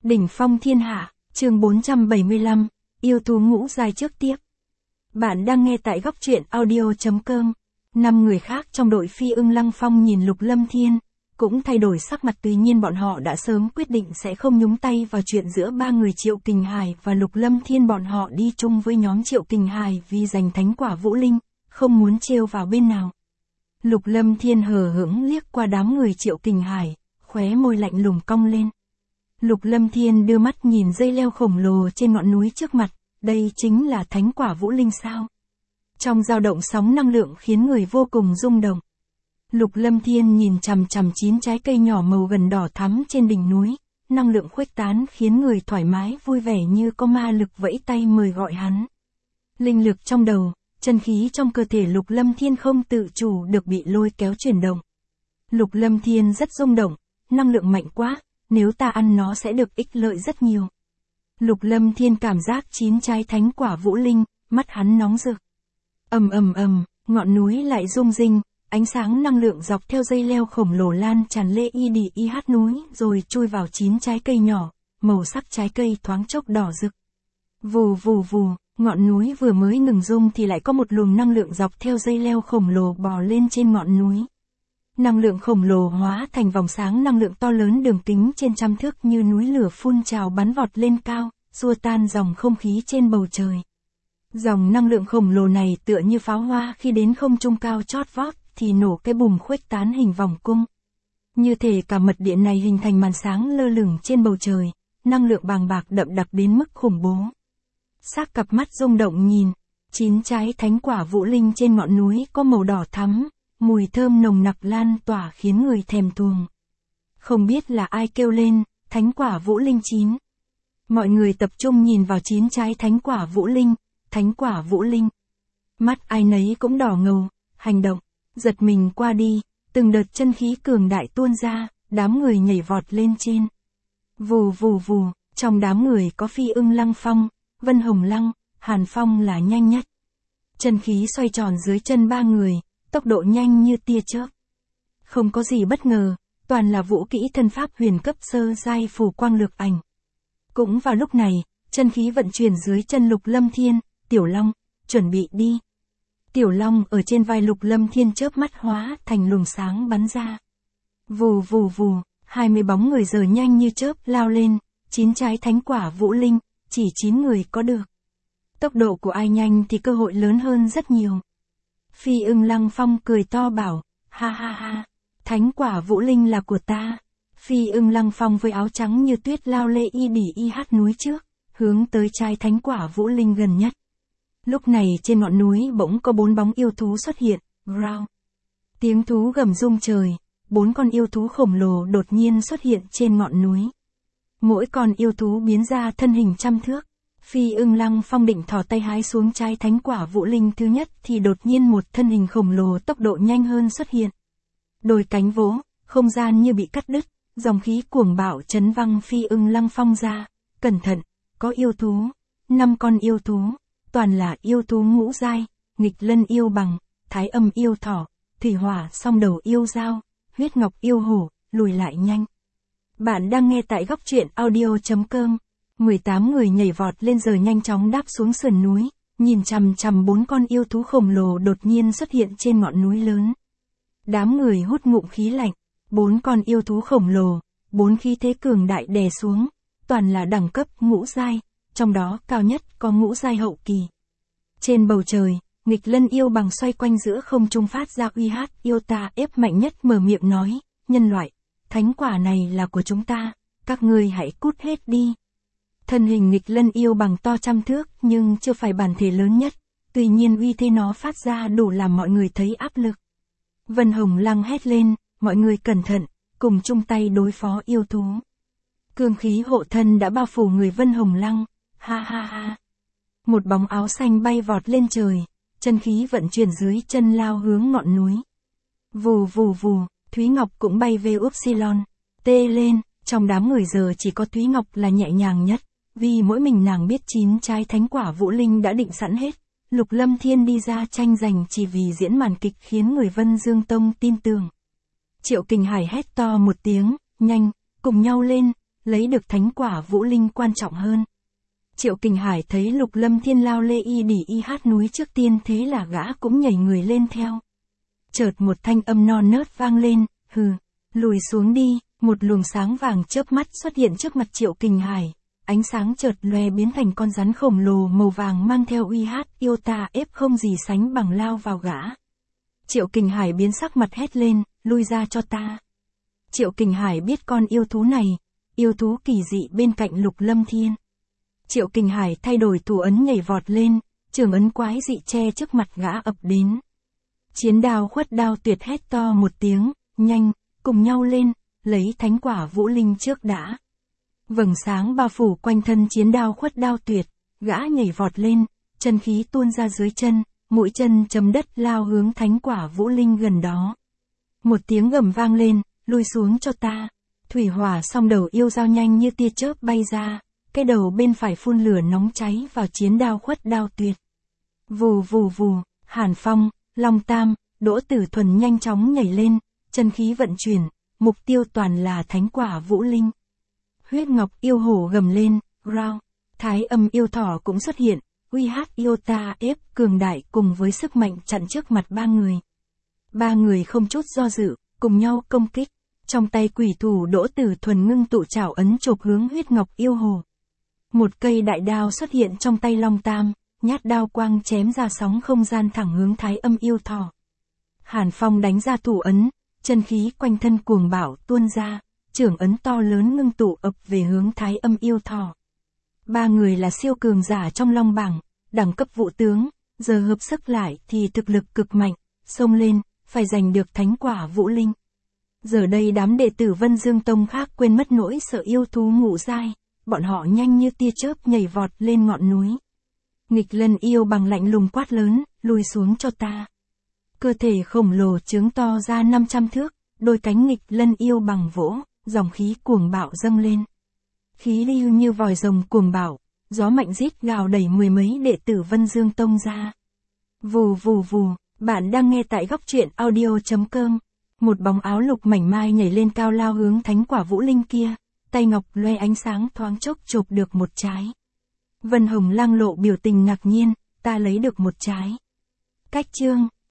Đỉnh phong thiên hạ, chương 475, yêu thú ngũ giai trước tiếp. Bạn đang nghe tại góc truyện audio.com. 5 người khác trong đội Phi Ưng Lăng Phong nhìn Lục Lâm Thiên, cũng thay đổi sắc mặt, tuy nhiên bọn họ đã sớm quyết định sẽ không nhúng tay vào chuyện giữa ba người Triệu Kình Hải và Lục Lâm Thiên. Bọn họ đi chung với nhóm Triệu Kình Hải vì giành thánh quả Vũ Linh, không muốn trêu vào bên nào. Lục Lâm Thiên hờ hững liếc qua đám người Triệu Kình Hải, khóe môi lạnh lùng cong lên. Lục Lâm Thiên đưa mắt nhìn dây leo khổng lồ trên ngọn núi trước mặt, đây chính là thánh quả Vũ Linh sao? Trong dao động sóng năng lượng khiến người vô cùng rung động. Lục Lâm Thiên nhìn chằm chằm 9 trái cây nhỏ màu gần đỏ thắm trên đỉnh núi, năng lượng khuếch tán khiến người thoải mái vui vẻ như có ma lực vẫy tay mời gọi hắn. Linh lực trong đầu, chân khí trong cơ thể Lục Lâm Thiên không tự chủ được bị lôi kéo chuyển động. Lục Lâm Thiên rất rung động, năng lượng mạnh quá, nếu ta ăn nó sẽ được ích lợi rất nhiều. Lục Lâm Thiên cảm giác 9 trái thánh quả Vũ Linh, mắt hắn nóng rực. Ầm ầm ầm, ngọn núi lại rung rinh, ánh sáng năng lượng dọc theo dây leo khổng lồ lan tràn lê IH núi rồi chui vào 9 trái cây nhỏ, màu sắc trái cây thoáng chốc đỏ rực. Vù vù vù, ngọn núi vừa mới ngừng rung thì lại có một luồng năng lượng dọc theo dây leo khổng lồ bò lên trên ngọn núi. Năng lượng khổng lồ hóa thành vòng sáng năng lượng to lớn đường kính trên trăm thước như núi lửa phun trào bắn vọt lên cao, xua tan dòng không khí trên bầu trời. Dòng năng lượng khổng lồ này tựa như pháo hoa khi đến không trung cao chót vót thì nổ cái bùm khuếch tán hình vòng cung. Như thể cả mật điện này hình thành màn sáng lơ lửng trên bầu trời, năng lượng bàng bạc đậm đặc đến mức khủng bố. Xác cặp mắt rung động nhìn, 9 trái thánh quả Vũ Linh trên ngọn núi có màu đỏ thắm, mùi thơm nồng nặc lan tỏa khiến người thèm thuồng. Không biết là ai kêu lên, thánh quả Vũ Linh 9. Mọi người tập trung nhìn vào 9 trái thánh quả Vũ Linh, thánh quả Vũ Linh. Mắt ai nấy cũng đỏ ngầu, hành động, giật mình qua đi, từng đợt chân khí cường đại tuôn ra, đám người nhảy vọt lên trên. Vù vù vù, trong đám người có Phi Ưng Lăng Phong, Vân Hồng Lăng, Hàn Phong là nhanh nhất. Chân khí xoay tròn dưới chân ba người, tốc độ nhanh như tia chớp. Không có gì bất ngờ, toàn là vũ kỹ thân pháp huyền cấp sơ giai phù quang lược ảnh. Cũng vào lúc này, chân khí vận chuyển dưới chân Lục Lâm Thiên, Tiểu Long, chuẩn bị đi. Tiểu Long ở trên vai Lục Lâm Thiên chớp mắt hóa thành luồng sáng bắn ra. Vù vù vù, 20 bóng người giờ nhanh như chớp lao lên, 9 trái thánh quả Vũ Linh, chỉ 9 người có được. Tốc độ của ai nhanh thì cơ hội lớn hơn rất nhiều. Phi Ưng Lăng Phong cười to bảo, ha ha ha, thánh quả Vũ Linh là của ta. Phi Ưng Lăng Phong với áo trắng như tuyết lao lê IH núi trước, hướng tới trái thánh quả Vũ Linh gần nhất. Lúc này trên ngọn núi bỗng có 4 bóng yêu thú xuất hiện, growl. Tiếng thú gầm rung trời, 4 con yêu thú khổng lồ đột nhiên xuất hiện trên ngọn núi. Mỗi con yêu thú biến ra thân hình trăm thước. Phi Ưng Lăng Phong định thò tay hái xuống trái thánh quả Vũ Linh thứ nhất thì đột nhiên một thân hình khổng lồ tốc độ nhanh hơn xuất hiện. Đôi cánh vỗ, không gian như bị cắt đứt, dòng khí cuồng bạo chấn văng Phi Ưng Lăng Phong ra. Cẩn thận, có yêu thú, 5 con yêu thú, toàn là yêu thú ngũ giai, nghịch lân yêu bằng, thái âm yêu thỏ, thủy hỏa song đầu yêu dao, huyết ngọc yêu hổ, lùi lại nhanh. Bạn đang nghe tại góc truyện audio.com. 18 người nhảy vọt lên rồi nhanh chóng đáp xuống sườn núi, nhìn chằm chằm 4 con yêu thú khổng lồ đột nhiên xuất hiện trên ngọn núi lớn. Đám người hút ngụm khí lạnh, 4 con yêu thú khổng lồ, 4 khí thế cường đại đè xuống, toàn là đẳng cấp ngũ giai, trong đó cao nhất có ngũ giai hậu kỳ. Trên bầu trời, nghịch lân yêu bằng xoay quanh giữa không trung phát ra uy hát yêu ta ép mạnh nhất mở miệng nói, nhân loại, thánh quả này là của chúng ta, các ngươi hãy cút hết đi. Thân hình nghịch lân yêu bằng to trăm thước nhưng chưa phải bản thể lớn nhất, tuy nhiên uy thế nó phát ra đủ làm mọi người thấy áp lực. Vân Hồng Lăng hét lên, mọi người cẩn thận, cùng chung tay đối phó yêu thú. Cương khí hộ thân đã bao phủ người Vân Hồng Lăng, ha ha ha. Một bóng áo xanh bay vọt lên trời, chân khí vận chuyển dưới chân lao hướng ngọn núi. Vù vù vù, Thúy Ngọc cũng bay về Upsilon, tê lên, trong đám người giờ chỉ có Thúy Ngọc là nhẹ nhàng nhất. Vì mỗi mình nàng biết 9 trái thánh quả Vũ Linh đã định sẵn hết, Lục Lâm Thiên đi ra tranh giành chỉ vì diễn màn kịch khiến người Vân Dương Tông tin tưởng. Triệu Kình Hải hét to một tiếng, nhanh, cùng nhau lên, lấy được thánh quả vũ linh quan trọng hơn. Triệu Kình Hải thấy Lục Lâm Thiên lao lê y đỉ y hát núi trước tiên, thế là gã cũng nhảy người lên theo. Chợt một thanh âm non nớt vang lên, hừ, lùi xuống đi, một luồng sáng vàng chớp mắt xuất hiện trước mặt Triệu Kình Hải, ánh sáng chợt lóe biến thành con rắn khổng lồ màu vàng mang theo uy hát yêu tà ép không gì sánh bằng lao vào gã. Triệu Kình Hải biến sắc mặt hét lên, lui ra cho ta. Triệu Kình Hải biết con yêu thú này, yêu thú kỳ dị bên cạnh Lục Lâm Thiên. Triệu Kình Hải thay đổi thủ ấn nhảy vọt lên, trường ấn quái dị che trước mặt gã ập đến. Chiến đao khuất đao tuyệt hét to một tiếng, nhanh, cùng nhau lên, lấy thánh quả vũ linh trước đã. Vầng sáng bao phủ quanh thân chiến đao khuất đao tuyệt, gã nhảy vọt lên, chân khí tuôn ra dưới chân, mũi chân chấm đất lao hướng thánh quả vũ linh gần đó. Một tiếng gầm vang lên, lui xuống cho ta. Thủy hỏa song đầu yêu dao nhanh như tia chớp bay ra, cái đầu bên phải phun lửa nóng cháy vào chiến đao khuất đao tuyệt. Vù vù vù, Hàn Phong, Long Tam, Đỗ Tử Thuần nhanh chóng nhảy lên, chân khí vận chuyển, mục tiêu toàn là thánh quả vũ linh. Huyết Ngọc yêu hổ gầm lên, rao, Thái Âm yêu thỏ cũng xuất hiện, uy hát yêu ta ép cường đại cùng với sức mạnh chặn trước mặt ba người. Ba người không chút do dự, cùng nhau công kích. Trong tay quỷ thủ Đỗ Tử Thuần ngưng tụ trảo ấn chộp hướng Huyết Ngọc yêu hồ. Một cây đại đao xuất hiện trong tay Long Tam, nhát đao quang chém ra sóng không gian thẳng hướng Thái Âm yêu thỏ. Hàn Phong đánh ra thủ ấn, chân khí quanh thân cuồng bạo tuôn ra, trưởng ấn to lớn ngưng tụ ập về hướng Thái Âm yêu thỏ. Ba người là siêu cường giả trong Long bảng, đẳng cấp vũ tướng, giờ hợp sức lại thì thực lực cực mạnh, xông lên, phải giành được thánh quả vũ linh. Giờ đây đám đệ tử Vân Dương Tông khác quên mất nỗi sợ yêu thú ngũ giai, bọn họ nhanh như tia chớp nhảy vọt lên ngọn núi. Nghịch Lân yêu bằng lạnh lùng quát lớn, lùi xuống cho ta. Cơ thể khổng lồ trướng to ra 500 thước, đôi cánh Nghịch Lân yêu bằng vỗ, dòng khí cuồng bạo dâng lên. Khí lưu như vòi rồng cuồng bạo, gió mạnh rít gào đẩy mười mấy đệ tử Vân Dương Tông ra. Vù vù vù, bạn đang nghe tại góc truyện audio.com. Một bóng áo lục mảnh mai nhảy lên cao lao hướng thánh quả vũ linh kia, tay ngọc loe ánh sáng thoáng chốc chộp được một trái. Vân Hồng Lang lộ biểu tình ngạc nhiên, ta lấy được một trái. Cách chương